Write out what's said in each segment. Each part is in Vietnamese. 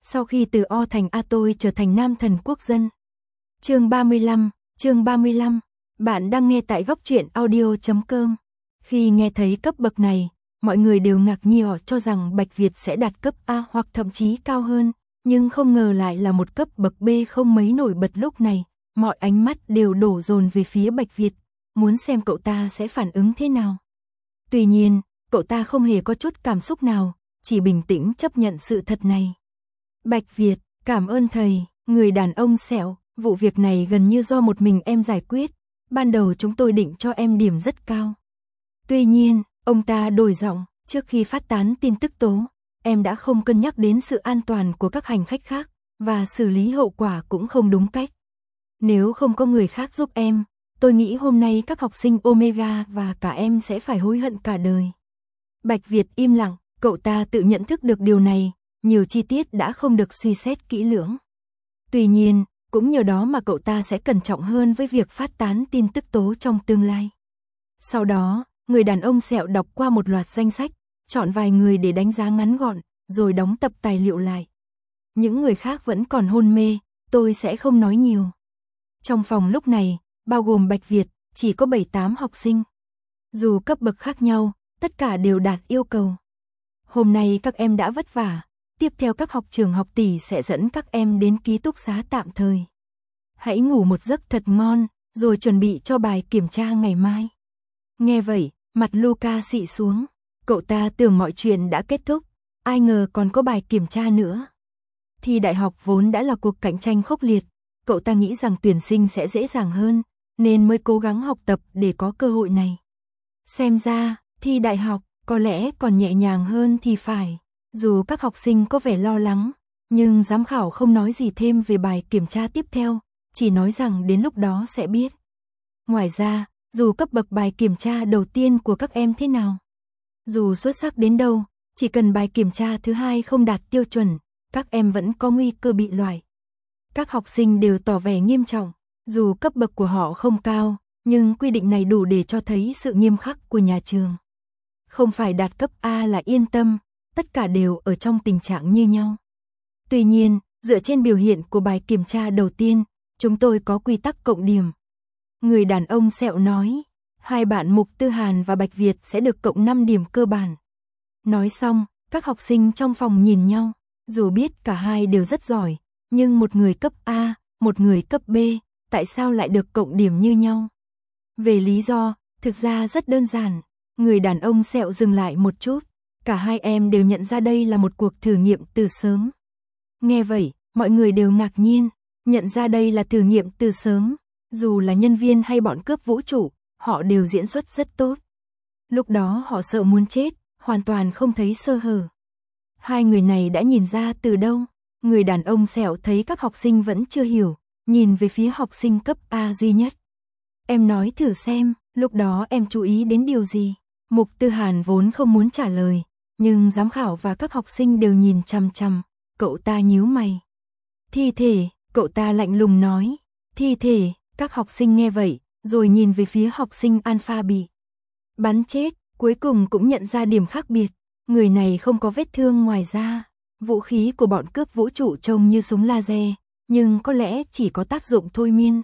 Sau khi từ O thành A tôi trở thành nam thần quốc dân. Chương 35, bạn đang nghe tại góc truyện audio.com. Khi nghe thấy cấp bậc này, mọi người đều ngạc nhiên cho rằng Bạch Việt sẽ đạt cấp A hoặc thậm chí cao hơn, nhưng không ngờ lại là một cấp bậc B không mấy nổi bật. Lúc này, mọi ánh mắt đều đổ dồn về phía Bạch Việt, muốn xem cậu ta sẽ phản ứng thế nào. Tuy nhiên, cậu ta không hề có chút cảm xúc nào, chỉ bình tĩnh chấp nhận sự thật này. Bạch Việt, cảm ơn thầy, người đàn ông sẹo, vụ việc này gần như do một mình em giải quyết, ban đầu chúng tôi định cho em điểm rất cao. Tuy nhiên, ông ta đổi giọng, trước khi phát tán tin tức tố, em đã không cân nhắc đến sự an toàn của các hành khách khác, và xử lý hậu quả cũng không đúng cách. Nếu không có người khác giúp em, tôi nghĩ hôm nay các học sinh Omega và cả em sẽ phải hối hận cả đời. Bạch Việt im lặng, cậu ta tự nhận thức được điều này, nhiều chi tiết đã không được suy xét kỹ lưỡng. Tuy nhiên, cũng nhờ đó mà cậu ta sẽ cẩn trọng hơn với việc phát tán tin tức tố trong tương lai. Sau đó, người đàn ông sẹo đọc qua một loạt danh sách, chọn vài người để đánh giá ngắn gọn, rồi đóng tập tài liệu lại. Những người khác vẫn còn hôn mê, tôi sẽ không nói nhiều. Trong phòng lúc này, bao gồm Bạch Việt, chỉ có 7-8 học sinh. Dù cấp bậc khác nhau, tất cả đều đạt yêu cầu. Hôm nay các em đã vất vả, tiếp theo các học trưởng học tỷ sẽ dẫn các em đến ký túc xá tạm thời. Hãy ngủ một giấc thật ngon, rồi chuẩn bị cho bài kiểm tra ngày mai. Nghe vậy, mặt Luca xị xuống, cậu ta tưởng mọi chuyện đã kết thúc, ai ngờ còn có bài kiểm tra nữa. Thi đại học vốn đã là cuộc cạnh tranh khốc liệt, cậu ta nghĩ rằng tuyển sinh sẽ dễ dàng hơn, nên mới cố gắng học tập để có cơ hội này. Xem ra, thi đại học có lẽ còn nhẹ nhàng hơn thì phải. Dù các học sinh có vẻ lo lắng, nhưng giám khảo không nói gì thêm về bài kiểm tra tiếp theo, chỉ nói rằng đến lúc đó sẽ biết. Ngoài ra, dù cấp bậc bài kiểm tra đầu tiên của các em thế nào, dù xuất sắc đến đâu, chỉ cần bài kiểm tra thứ hai không đạt tiêu chuẩn, các em vẫn có nguy cơ bị loại. Các học sinh đều tỏ vẻ nghiêm trọng, dù cấp bậc của họ không cao, nhưng quy định này đủ để cho thấy sự nghiêm khắc của nhà trường. Không phải đạt cấp A là yên tâm, tất cả đều ở trong tình trạng như nhau. Tuy nhiên, dựa trên biểu hiện của bài kiểm tra đầu tiên, chúng tôi có quy tắc cộng điểm. Người đàn ông sẹo nói, hai bạn Mục Tư Hàn và Bạch Việt sẽ được cộng 5 điểm cơ bản. Nói xong, các học sinh trong phòng nhìn nhau, dù biết cả hai đều rất giỏi, nhưng một người cấp A, một người cấp B, tại sao lại được cộng điểm như nhau? Về lý do, thực ra rất đơn giản, người đàn ông sẹo dừng lại một chút. Cả hai em đều nhận ra đây là một cuộc thử nghiệm từ sớm. Nghe vậy, mọi người đều ngạc nhiên, nhận ra đây là thử nghiệm từ sớm, dù là nhân viên hay bọn cướp vũ trụ, họ đều diễn xuất rất tốt. Lúc đó họ sợ muốn chết, hoàn toàn không thấy sơ hở. Hai người này đã nhìn ra từ đâu? Người đàn ông sẹo thấy các học sinh vẫn chưa hiểu, nhìn về phía học sinh cấp A duy nhất. Em nói thử xem, lúc đó em chú ý đến điều gì? Mục Tư Hàn vốn không muốn trả lời, nhưng giám khảo và các học sinh đều nhìn chằm chằm, cậu ta nhíu mày. Thi thể, cậu ta lạnh lùng nói. Thi thể, các học sinh nghe vậy, rồi nhìn về phía học sinh Alpha bị bắn chết, cuối cùng cũng nhận ra điểm khác biệt. Người này không có vết thương ngoài da, vũ khí của bọn cướp vũ trụ trông như súng laser, nhưng có lẽ chỉ có tác dụng thôi miên.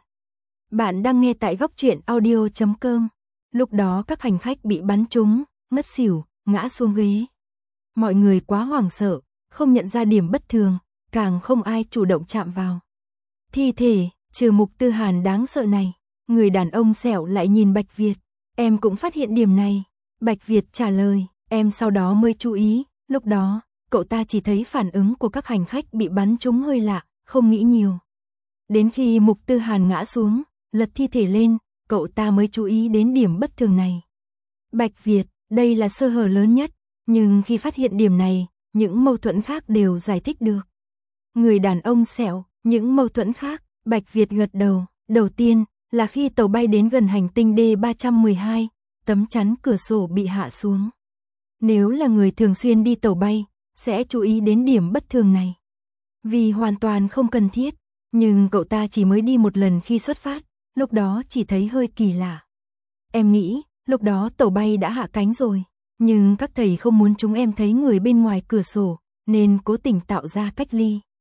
Bạn đang nghe tại góc truyện audio.com. Lúc đó các hành khách bị bắn trúng, ngất xỉu, ngã xuống ghế. Mọi người quá hoảng sợ, không nhận ra điểm bất thường, càng không ai chủ động chạm vào thi thể, trừ Mục Tư Hàn đáng sợ này. Người đàn ông sẹo lại nhìn Bạch Việt, em cũng phát hiện điểm này. Bạch Việt trả lời, em sau đó mới chú ý, lúc đó, cậu ta chỉ thấy phản ứng của các hành khách bị bắn trúng hơi lạ, không nghĩ nhiều. Đến khi Mục Tư Hàn ngã xuống, lật thi thể lên, cậu ta mới chú ý đến điểm bất thường này. Bạch Việt, đây là sơ hở lớn nhất, nhưng khi phát hiện điểm này, những mâu thuẫn khác đều giải thích được. Người đàn ông sẹo, những mâu thuẫn khác, Bạch Việt gật đầu. Đầu tiên, là khi tàu bay đến gần hành tinh D312, tấm chắn cửa sổ bị hạ xuống. Nếu là người thường xuyên đi tàu bay, sẽ chú ý đến điểm bất thường này. Vì hoàn toàn không cần thiết, nhưng cậu ta chỉ mới đi một lần khi xuất phát, lúc đó chỉ thấy hơi kỳ lạ. Em nghĩ, lúc đó tàu bay đã hạ cánh rồi, nhưng các thầy không muốn chúng em thấy người bên ngoài cửa sổ, nên cố tình tạo ra cách ly.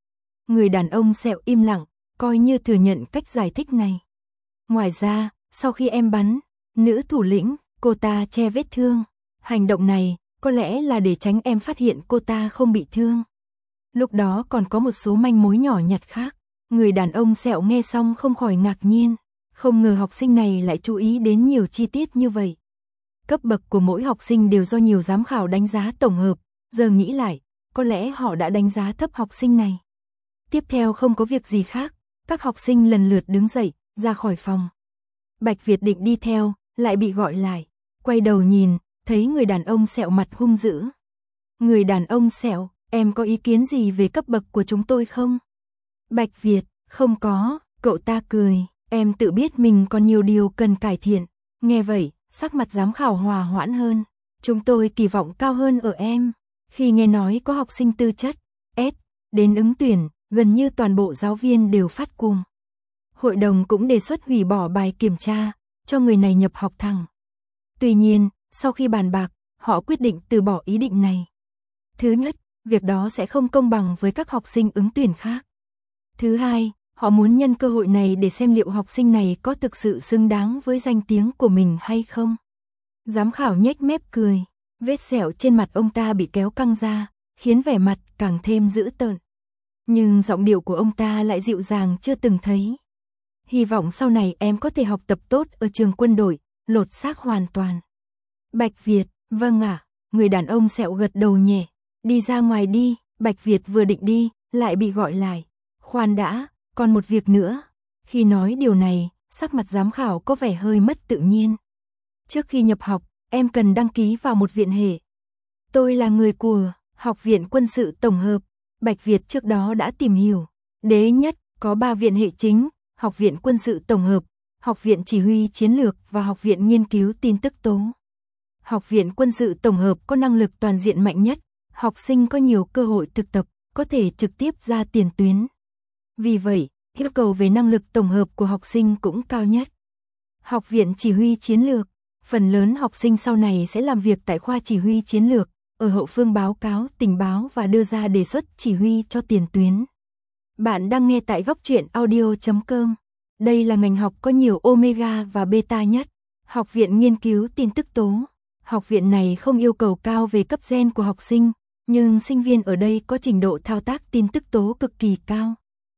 Người đàn ông sẹo im lặng, coi như thừa nhận cách giải thích này. Ngoài ra, sau khi em bắn nữ thủ lĩnh, cô ta che vết thương. Hành động này có lẽ là để tránh em phát hiện cô ta không bị thương. Lúc đó còn có một số manh mối nhỏ nhặt khác. Người đàn ông sẹo nghe xong không khỏi ngạc nhiên. Không ngờ học sinh này lại chú ý đến nhiều chi tiết như vậy. Cấp bậc của mỗi học sinh đều do nhiều giám khảo đánh giá tổng hợp. Giờ nghĩ lại, có lẽ họ đã đánh giá thấp học sinh này. Tiếp theo không có việc gì khác, các học sinh lần lượt đứng dậy, ra khỏi phòng. Bạch Việt định đi theo, lại bị gọi lại. Quay đầu nhìn, thấy người đàn ông sẹo mặt hung dữ. Người đàn ông sẹo, em có ý kiến gì về cấp bậc của chúng tôi không? Bạch Việt, không có, cậu ta cười, em tự biết mình còn nhiều điều cần cải thiện. Nghe vậy, sắc mặt giám khảo hòa hoãn hơn. Chúng tôi kỳ vọng cao hơn ở em. Khi nghe nói có học sinh tư chất S đến ứng tuyển, gần như toàn bộ giáo viên đều phát cuồng. Hội đồng cũng đề xuất hủy bỏ bài kiểm tra, cho người này nhập học thẳng. Tuy nhiên, sau khi bàn bạc, họ quyết định từ bỏ ý định này. Thứ nhất, việc đó sẽ không công bằng với các học sinh ứng tuyển khác. Thứ hai, họ muốn nhân cơ hội này để xem liệu học sinh này có thực sự xứng đáng với danh tiếng của mình hay không. Giám khảo nhếch mép cười, vết sẹo trên mặt ông ta bị kéo căng ra, khiến vẻ mặt càng thêm dữ tợn. Nhưng giọng điệu của ông ta lại dịu dàng chưa từng thấy. Hy vọng sau này em có thể học tập tốt ở trường quân đội, lột xác hoàn toàn. Bạch Việt, vâng ạ, người đàn ông sẹo gật đầu nhẹ. Đi ra ngoài đi, Bạch Việt vừa định đi, lại bị gọi lại. Khoan đã, còn một việc nữa. Khi nói điều này, sắc mặt giám khảo có vẻ hơi mất tự nhiên. Trước khi nhập học, em cần đăng ký vào một viện hệ. Tôi là người của Học viện Quân sự Tổng hợp. Bạch Việt trước đó đã tìm hiểu. Đế nhất, có 3 viện hệ chính, Học viện Quân sự Tổng hợp, Học viện Chỉ huy Chiến lược và Học viện Nghiên cứu Tin tức tố. Học viện Quân sự Tổng hợp có năng lực toàn diện mạnh nhất, học sinh có nhiều cơ hội thực tập, có thể trực tiếp ra tiền tuyến. Vì vậy, yêu cầu về năng lực tổng hợp của học sinh cũng cao nhất. Học viện Chỉ huy Chiến lược, phần lớn học sinh sau này sẽ làm việc tại khoa chỉ huy chiến lược, ở hậu phương báo cáo, tình báo và đưa ra đề xuất chỉ huy cho tiền tuyến. Bạn đang nghe tại góc truyện audio.com. Đây là ngành học có nhiều omega và beta nhất. Học viện Nghiên cứu Tin tức tố. Học viện này không yêu cầu cao về cấp gen của học sinh, nhưng sinh viên ở đây có trình độ thao tác tin tức tố cực kỳ cao.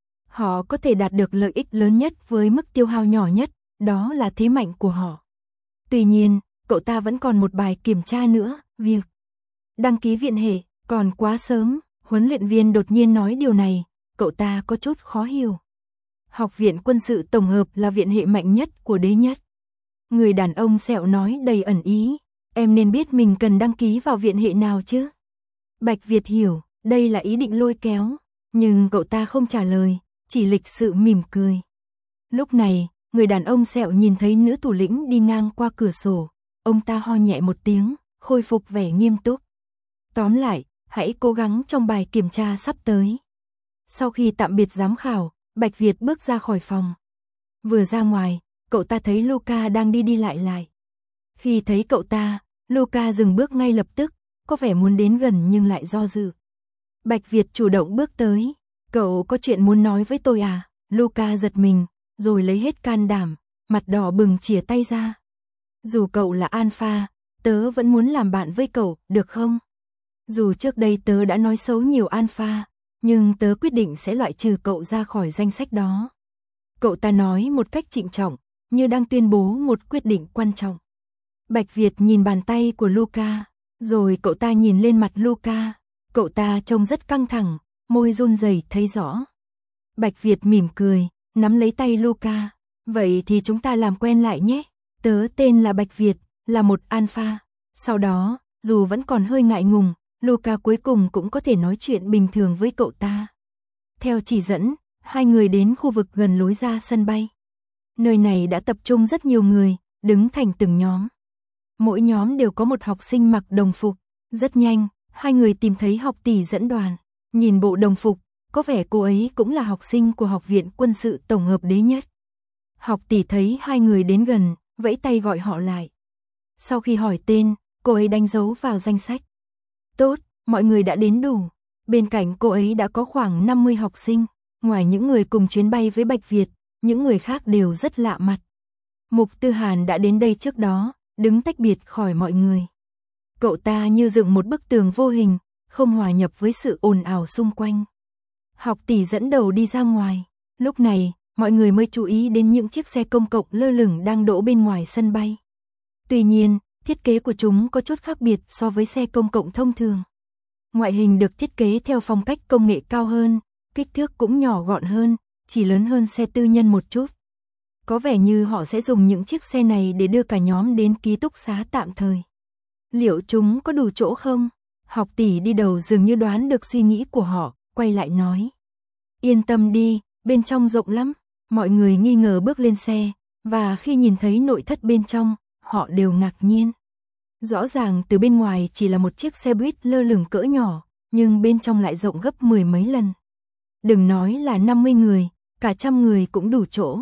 Họ có thể đạt được lợi ích lớn nhất với mức tiêu hao nhỏ nhất, đó là thế mạnh của họ. Tuy nhiên, cậu ta vẫn còn một bài kiểm tra nữa, việc đăng ký viện hệ, còn quá sớm. Huấn luyện viên đột nhiên nói điều này, cậu ta có chút khó hiểu. Học viện Quân sự Tổng hợp là viện hệ mạnh nhất của đế nhất. Người đàn ông sẹo nói đầy ẩn ý, em nên biết mình cần đăng ký vào viện hệ nào chứ. Bạch Việt hiểu, đây là ý định lôi kéo, nhưng cậu ta không trả lời, chỉ lịch sự mỉm cười. Lúc này, người đàn ông sẹo nhìn thấy nữ thủ lĩnh đi ngang qua cửa sổ, ông ta ho nhẹ một tiếng, khôi phục vẻ nghiêm túc. Tóm lại, hãy cố gắng trong bài kiểm tra sắp tới. Sau khi tạm biệt giám khảo, Bạch Việt bước ra khỏi phòng. Vừa ra ngoài, cậu ta thấy Luca đang đi lại. Khi thấy cậu ta, Luca dừng bước ngay lập tức, có vẻ muốn đến gần nhưng lại do dự. Bạch Việt chủ động bước tới. Cậu có chuyện muốn nói với tôi à? Luca giật mình, rồi lấy hết can đảm, mặt đỏ bừng chìa tay ra. Dù cậu là alpha, tớ vẫn muốn làm bạn với cậu, được không? Dù trước đây tớ đã nói xấu nhiều alpha, nhưng tớ quyết định sẽ loại trừ cậu ra khỏi danh sách đó. Cậu ta nói một cách trịnh trọng, như đang tuyên bố một quyết định quan trọng. Bạch Việt nhìn bàn tay của Luca, rồi cậu ta nhìn lên mặt Luca. Cậu ta trông rất căng thẳng, môi run rẩy thấy rõ. Bạch Việt mỉm cười, nắm lấy tay Luca. Vậy thì chúng ta làm quen lại nhé. Tớ tên là Bạch Việt, là một alpha. Sau đó, dù vẫn còn hơi ngại ngùng, Luca cuối cùng cũng có thể nói chuyện bình thường với cậu ta. Theo chỉ dẫn, hai người đến khu vực gần lối ra sân bay. Nơi này đã tập trung rất nhiều người, đứng thành từng nhóm. Mỗi nhóm đều có một học sinh mặc đồng phục. Rất nhanh, hai người tìm thấy học tỷ dẫn đoàn. Nhìn bộ đồng phục, có vẻ cô ấy cũng là học sinh của Học viện Quân sự Tổng hợp đế nhất. Học tỷ thấy hai người đến gần, vẫy tay gọi họ lại. Sau khi hỏi tên, cô ấy đánh dấu vào danh sách. Tốt, mọi người đã đến đủ. Bên cạnh cô ấy đã có khoảng 50 học sinh. Ngoài những người cùng chuyến bay với Bạch Việt, những người khác đều rất lạ mặt. Mục Tư Hàn đã đến đây trước đó, đứng tách biệt khỏi mọi người. Cậu ta như dựng một bức tường vô hình, không hòa nhập với sự ồn ào xung quanh. Học tỷ dẫn đầu đi ra ngoài. Lúc này, mọi người mới chú ý đến những chiếc xe công cộng lơ lửng đang đỗ bên ngoài sân bay. Tuy nhiên, thiết kế của chúng có chút khác biệt so với xe công cộng thông thường. Ngoại hình được thiết kế theo phong cách công nghệ cao hơn, kích thước cũng nhỏ gọn hơn, chỉ lớn hơn xe tư nhân một chút. Có vẻ như họ sẽ dùng những chiếc xe này để đưa cả nhóm đến ký túc xá tạm thời. Liệu chúng có đủ chỗ không? Học tỷ đi đầu dường như đoán được suy nghĩ của họ, quay lại nói. Yên tâm đi, bên trong rộng lắm. Mọi người nghi ngờ bước lên xe, và khi nhìn thấy nội thất bên trong, họ đều ngạc nhiên. Rõ ràng từ bên ngoài chỉ là một chiếc xe buýt lơ lửng cỡ nhỏ, nhưng bên trong lại rộng gấp 10 mấy lần. Đừng nói là 50 người, cả 100 người cũng đủ chỗ.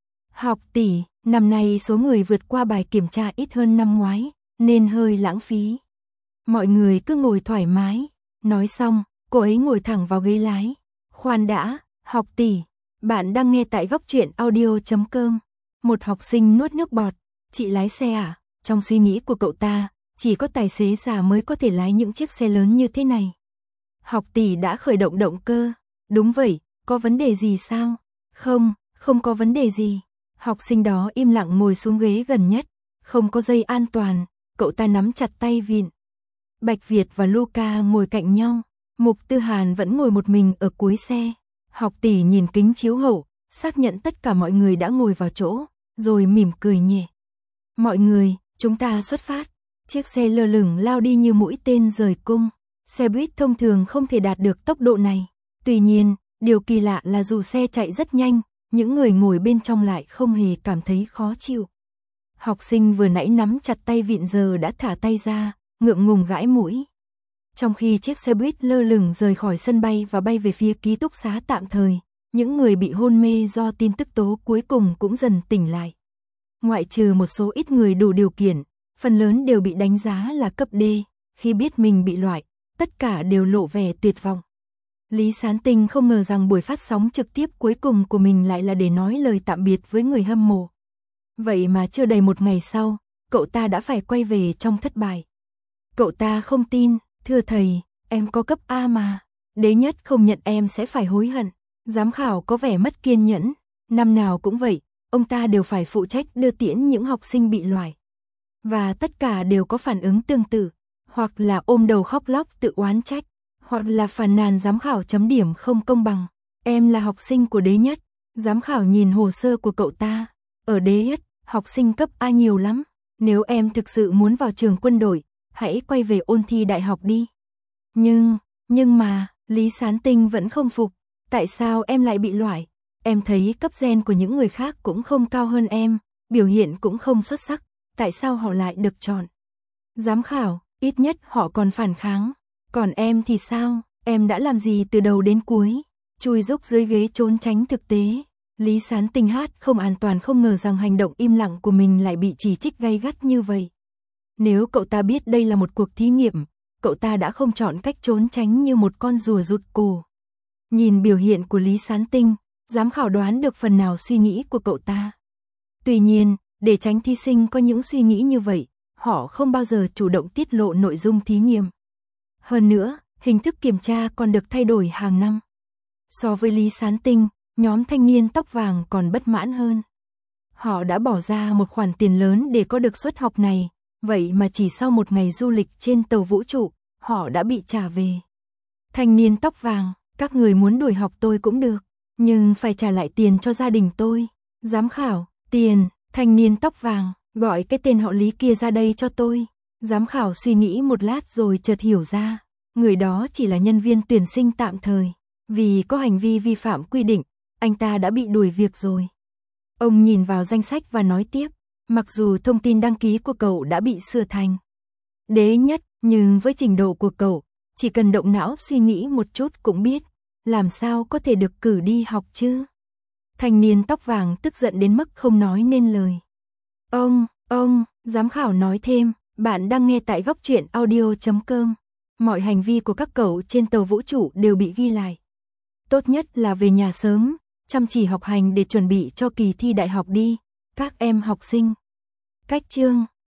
Học tỷ, năm nay số người vượt qua bài kiểm tra ít hơn năm ngoái, nên hơi lãng phí. Mọi người cứ ngồi thoải mái. Nói xong, cô ấy ngồi thẳng vào ghế lái. Khoan đã, học tỷ, bạn đang nghe tại góc truyện audio.com. Một học sinh nuốt nước bọt. Chị lái xe à? Trong suy nghĩ của cậu ta, chỉ có tài xế già mới có thể lái những chiếc xe lớn như thế này. Học tỷ đã khởi động động cơ. Đúng vậy, có vấn đề gì sao? Không, không có vấn đề gì. Học sinh đó im lặng ngồi xuống ghế gần nhất. Không có dây an toàn, cậu ta nắm chặt tay vịn. Bạch Việt và Luca ngồi cạnh nhau. Mục Tư Hàn vẫn ngồi một mình ở cuối xe. Học tỷ nhìn kính chiếu hậu, xác nhận tất cả mọi người đã ngồi vào chỗ, rồi mỉm cười nhẹ. Mọi người, chúng ta xuất phát. Chiếc xe lơ lửng lao đi như mũi tên rời cung. Xe buýt thông thường không thể đạt được tốc độ này. Tuy nhiên, điều kỳ lạ là dù xe chạy rất nhanh, những người ngồi bên trong lại không hề cảm thấy khó chịu. Học sinh vừa nãy nắm chặt tay vịn giờ đã thả tay ra, ngượng ngùng gãi mũi. Trong khi chiếc xe buýt lơ lửng rời khỏi sân bay và bay về phía ký túc xá tạm thời, những người bị hôn mê do tin tức tố cuối cùng cũng dần tỉnh lại. Ngoại trừ một số ít người đủ điều kiện, phần lớn đều bị đánh giá là cấp D, khi biết mình bị loại, tất cả đều lộ vẻ tuyệt vọng. Lý Sán Tinh không ngờ rằng buổi phát sóng trực tiếp cuối cùng của mình lại là để nói lời tạm biệt với người hâm mộ. Vậy mà chưa đầy một ngày sau, cậu ta đã phải quay về trong thất bại. Cậu ta không tin, thưa thầy, em có cấp A mà, đế nhất không nhận em sẽ phải hối hận. Giám khảo có vẻ mất kiên nhẫn, năm nào cũng vậy, ông ta đều phải phụ trách đưa tiễn những học sinh bị loại. Và tất cả đều có phản ứng tương tự, hoặc là ôm đầu khóc lóc tự oán trách, hoặc là phàn nàn giám khảo chấm điểm không công bằng. Em là học sinh của đế nhất, giám khảo nhìn hồ sơ của cậu ta, ở đế nhất, học sinh cấp A nhiều lắm, nếu em thực sự muốn vào trường quân đội, hãy quay về ôn thi đại học đi. Nhưng mà, Lý Sán Tinh vẫn không phục, tại sao em lại bị loại? Em thấy cấp gen của những người khác cũng không cao hơn em, biểu hiện cũng không xuất sắc, tại sao họ lại được chọn? Giám khảo, ít nhất họ còn phản kháng, còn em thì sao? Em đã làm gì từ đầu đến cuối? Chui rúc dưới ghế trốn tránh thực tế. Lý Sán Tinh hát không an toàn, không ngờ rằng hành động im lặng của mình lại bị chỉ trích gay gắt như vậy. Nếu cậu ta biết đây là một cuộc thí nghiệm, cậu ta đã không chọn cách trốn tránh như một con rùa rụt cổ. Nhìn biểu hiện của Lý Sán Tinh, giám khảo đoán được phần nào suy nghĩ của cậu ta. Tuy nhiên, để tránh thí sinh có những suy nghĩ như vậy, họ không bao giờ chủ động tiết lộ nội dung thí nghiệm. Hơn nữa, hình thức kiểm tra còn được thay đổi hàng năm. So với Lý Sán Tinh, nhóm thanh niên tóc vàng còn bất mãn hơn. Họ đã bỏ ra một khoản tiền lớn để có được suất học này, vậy mà chỉ sau một ngày du lịch trên tàu vũ trụ, họ đã bị trả về. Thanh niên tóc vàng, các người muốn đuổi học tôi cũng được, nhưng phải trả lại tiền cho gia đình tôi. Giám khảo, tiền, thanh niên tóc vàng, gọi cái tên họ Lý kia ra đây cho tôi. Giám khảo suy nghĩ một lát rồi chợt hiểu ra, người đó chỉ là nhân viên tuyển sinh tạm thời. Vì có hành vi vi phạm quy định, anh ta đã bị đuổi việc rồi. Ông nhìn vào danh sách và nói tiếp, mặc dù thông tin đăng ký của cậu đã bị sửa thành đế nhất, nhưng với trình độ của cậu, chỉ cần động não suy nghĩ một chút cũng biết, làm sao có thể được cử đi học chứ? Thanh niên tóc vàng tức giận đến mức không nói nên lời. Ông, giám khảo nói thêm, bạn đang nghe tại góc truyện audio.com. Mọi hành vi của các cậu trên tàu vũ trụ đều bị ghi lại. Tốt nhất là về nhà sớm, chăm chỉ học hành để chuẩn bị cho kỳ thi đại học đi, các em học sinh. Cách chương